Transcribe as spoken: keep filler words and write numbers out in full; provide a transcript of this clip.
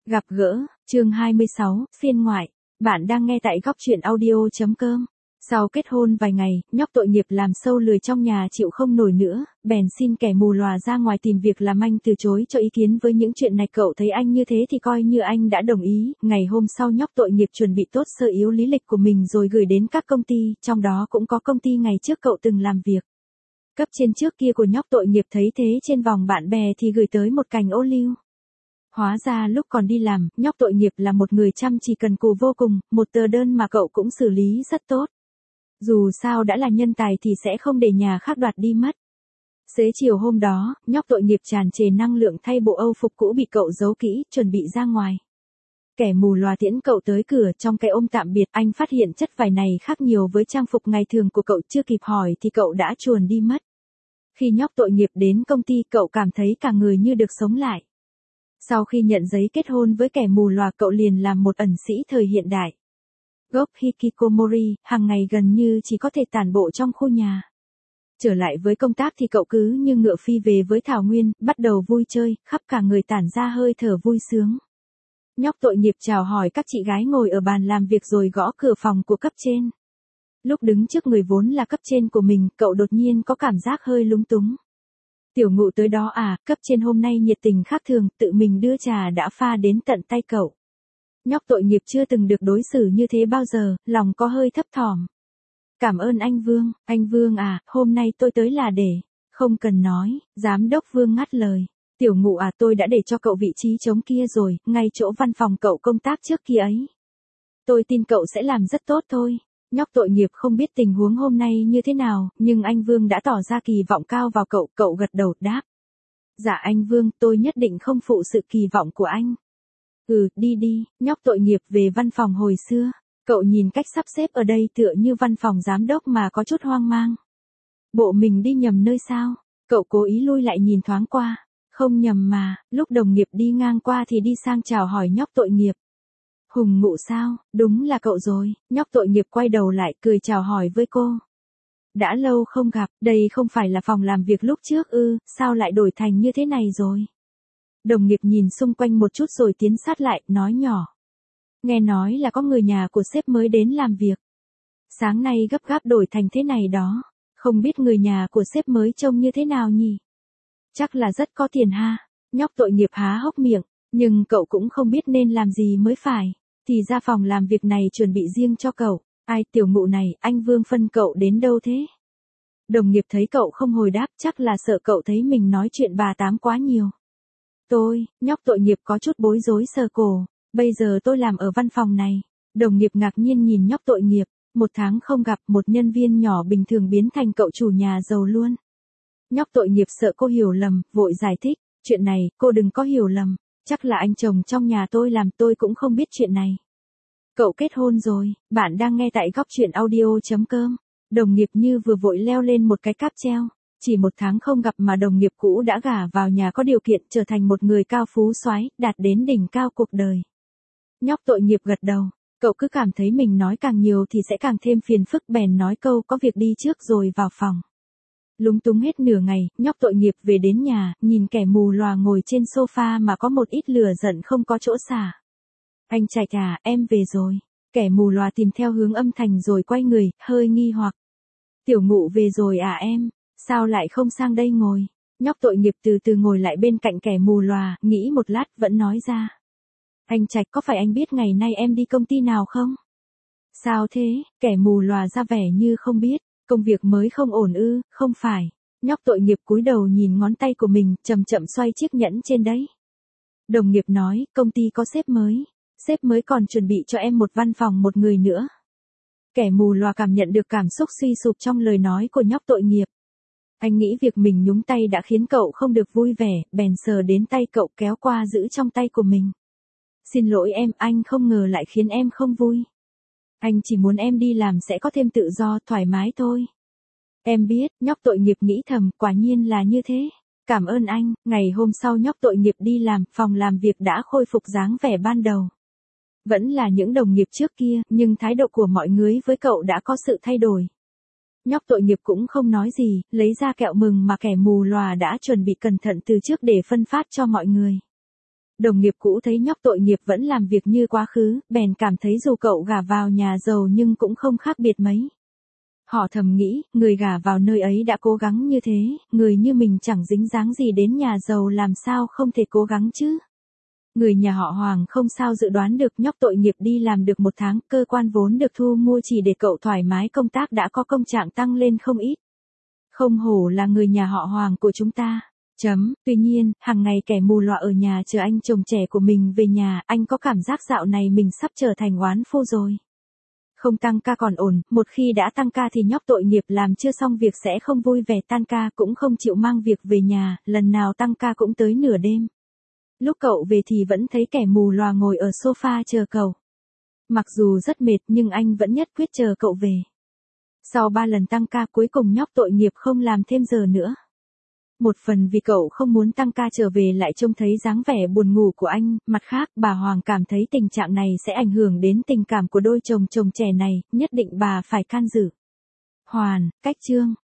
Gặp gỡ, chương hai mươi sáu, phiên ngoại. Bạn đang nghe tại góc truyện audio chấm com. Sau kết hôn vài ngày, nhóc tội nghiệp làm sâu lười trong nhà chịu không nổi nữa, bèn xin kẻ mù lòa ra ngoài tìm việc làm. Anh từ chối cho ý kiến với những chuyện này. Cậu thấy anh như thế thì coi như anh đã đồng ý. Ngày hôm sau nhóc tội nghiệp chuẩn bị tốt sơ yếu lý lịch của mình rồi gửi đến các công ty, trong đó cũng có công ty ngày trước cậu từng làm việc. Cấp trên trước kia của nhóc tội nghiệp thấy thế trên vòng bạn bè thì gửi tới một cành ô liu. Hóa ra lúc còn đi làm, nhóc tội nghiệp là một người chăm chỉ cần cù vô cùng, một tờ đơn mà cậu cũng xử lý rất tốt. Dù sao đã là nhân tài thì sẽ không để nhà khác đoạt đi mất. Xế chiều hôm đó, nhóc tội nghiệp tràn trề năng lượng thay bộ âu phục cũ bị cậu giấu kỹ, chuẩn bị ra ngoài. Kẻ mù lòa tiễn cậu tới cửa. Trong cái ôm tạm biệt, anh phát hiện chất vải này khác nhiều với trang phục ngày thường của cậu. Chưa kịp hỏi thì cậu đã chuồn đi mất. Khi nhóc tội nghiệp đến công ty, cậu cảm thấy cả người như được sống lại. Sau khi nhận giấy kết hôn với kẻ mù lòa, cậu liền làm một ẩn sĩ thời hiện đại. Gốc Hikikomori, hàng ngày gần như chỉ có thể tản bộ trong khu nhà. Trở lại với công tác thì cậu cứ như ngựa phi về với thảo nguyên, bắt đầu vui chơi, khắp cả người tản ra hơi thở vui sướng. Nhóc tội nghiệp chào hỏi các chị gái ngồi ở bàn làm việc rồi gõ cửa phòng của cấp trên. Lúc đứng trước người vốn là cấp trên của mình, cậu đột nhiên có cảm giác hơi lúng túng. Tiểu Ngụ tới đó à? Cấp trên hôm nay nhiệt tình khác thường, tự mình đưa trà đã pha đến tận tay cậu. Nhóc tội nghiệp chưa từng được đối xử như thế bao giờ, lòng có hơi thấp thỏm. Cảm ơn anh Vương. Anh Vương à, hôm nay tôi tới là để... Không cần nói, giám đốc Vương ngắt lời. Tiểu Ngụ à, tôi đã để cho cậu vị trí trống kia rồi, ngay chỗ văn phòng cậu công tác trước kia ấy. Tôi tin cậu sẽ làm rất tốt thôi. Nhóc tội nghiệp không biết tình huống hôm nay như thế nào, nhưng anh Vương đã tỏ ra kỳ vọng cao vào cậu. Cậu gật đầu đáp. Dạ anh Vương, tôi nhất định không phụ sự kỳ vọng của anh. Ừ, đi đi. Nhóc tội nghiệp về văn phòng hồi xưa. Cậu nhìn cách sắp xếp ở đây tựa như văn phòng giám đốc mà có chút hoang mang. Bộ mình đi nhầm nơi sao? Cậu cố ý lui lại nhìn thoáng qua. Không nhầm mà, lúc đồng nghiệp đi ngang qua thì đi sang chào hỏi nhóc tội nghiệp. Hùng Ngụ sao? Đúng là cậu rồi. Nhóc tội nghiệp quay đầu lại cười chào hỏi với cô. Đã lâu không gặp, đây không phải là phòng làm việc lúc trước ư, sao lại đổi thành như thế này rồi? Đồng nghiệp nhìn xung quanh một chút rồi tiến sát lại, nói nhỏ. Nghe nói là có người nhà của sếp mới đến làm việc. Sáng nay gấp gáp đổi thành thế này đó. Không biết người nhà của sếp mới trông như thế nào nhỉ? Chắc là rất có tiền ha. Nhóc tội nghiệp há hốc miệng, nhưng cậu cũng không biết nên làm gì mới phải. Thì ra phòng làm việc này chuẩn bị riêng cho cậu. Ai, Tiểu Ngụ này, anh Vương phân cậu đến đâu thế? Đồng nghiệp thấy cậu không hồi đáp, chắc là sợ cậu thấy mình nói chuyện bà tám quá nhiều. Tôi, nhóc tội nghiệp có chút bối rối sờ cổ. Bây giờ tôi làm ở văn phòng này. Đồng nghiệp ngạc nhiên nhìn nhóc tội nghiệp. Một tháng không gặp, một nhân viên nhỏ bình thường biến thành cậu chủ nhà giàu luôn. Nhóc tội nghiệp sợ cô hiểu lầm, vội giải thích. Chuyện này, cô đừng có hiểu lầm. Chắc là anh chồng trong nhà tôi làm, tôi cũng không biết chuyện này. Cậu kết hôn rồi. Bạn đang nghe tại góc truyện audio chấm com. Đồng nghiệp như vừa vội leo lên một cái cáp treo. Chỉ một tháng không gặp mà đồng nghiệp cũ đã gả vào nhà có điều kiện, trở thành một người cao phú soái, đạt đến đỉnh cao cuộc đời. Nhóc tội nghiệp gật đầu. Cậu cứ cảm thấy mình nói càng nhiều thì sẽ càng thêm phiền phức, bèn nói câu có việc đi trước rồi vào phòng. Lúng túng hết nửa ngày, nhóc tội nghiệp về đến nhà, nhìn kẻ mù lòa ngồi trên sofa mà có một ít lửa giận không có chỗ xả. Anh Trạch à, em về rồi. Kẻ mù lòa tìm theo hướng âm thanh rồi quay người, hơi nghi hoặc. Tiểu Ngụ về rồi à em, sao lại không sang đây ngồi? Nhóc tội nghiệp từ từ ngồi lại bên cạnh kẻ mù lòa, nghĩ một lát vẫn nói ra. Anh Trạch, có phải anh biết ngày nay em đi công ty nào không? Sao thế? Kẻ mù lòa ra vẻ như không biết. Công việc mới không ổn ư? Không phải. Nhóc tội nghiệp cúi đầu nhìn ngón tay của mình, chậm chậm xoay chiếc nhẫn trên đấy. Đồng nghiệp nói, công ty có sếp mới. Sếp mới còn chuẩn bị cho em một văn phòng một người nữa. Kẻ mù lòa cảm nhận được cảm xúc suy sụp trong lời nói của nhóc tội nghiệp. Anh nghĩ việc mình nhúng tay đã khiến cậu không được vui vẻ, bèn sờ đến tay cậu kéo qua giữ trong tay của mình. Xin lỗi em, anh không ngờ lại khiến em không vui. Anh chỉ muốn em đi làm sẽ có thêm tự do, thoải mái thôi. Em biết, nhóc tội nghiệp nghĩ thầm, quả nhiên là như thế. Cảm ơn anh. Ngày hôm sau nhóc tội nghiệp đi làm, phòng làm việc đã khôi phục dáng vẻ ban đầu. Vẫn là những đồng nghiệp trước kia, nhưng thái độ của mọi người với cậu đã có sự thay đổi. Nhóc tội nghiệp cũng không nói gì, lấy ra kẹo mừng mà kẻ mù lòa đã chuẩn bị cẩn thận từ trước để phân phát cho mọi người. Đồng nghiệp cũ thấy nhóc tội nghiệp vẫn làm việc như quá khứ, bèn cảm thấy dù cậu gả vào nhà giàu nhưng cũng không khác biệt mấy. Họ thầm nghĩ, người gả vào nơi ấy đã cố gắng như thế, người như mình chẳng dính dáng gì đến nhà giàu làm sao không thể cố gắng chứ. Người nhà họ Hoàng không sao dự đoán được nhóc tội nghiệp đi làm được một tháng, cơ quan vốn được thu mua chỉ để cậu thoải mái công tác đã có công trạng tăng lên không ít. Không hổ là người nhà họ Hoàng của chúng ta. Chấm, tuy nhiên, hàng ngày kẻ mù lòa ở nhà chờ anh chồng trẻ của mình về nhà, anh có cảm giác dạo này mình sắp trở thành oán phu rồi. Không tăng ca còn ổn, một khi đã tăng ca thì nhóc tội nghiệp làm chưa xong việc sẽ không vui vẻ tan ca, cũng không chịu mang việc về nhà, lần nào tăng ca cũng tới nửa đêm. Lúc cậu về thì vẫn thấy kẻ mù lòa ngồi ở sofa chờ cậu. Mặc dù rất mệt nhưng anh vẫn nhất quyết chờ cậu về. Sau ba lần tăng ca cuối cùng nhóc tội nghiệp không làm thêm giờ nữa. Một phần vì cậu không muốn tăng ca trở về lại trông thấy dáng vẻ buồn ngủ của anh, mặt khác bà Hoàng cảm thấy tình trạng này sẽ ảnh hưởng đến tình cảm của đôi chồng chồng trẻ này, nhất định bà phải can dự. Hoàn, cách chương.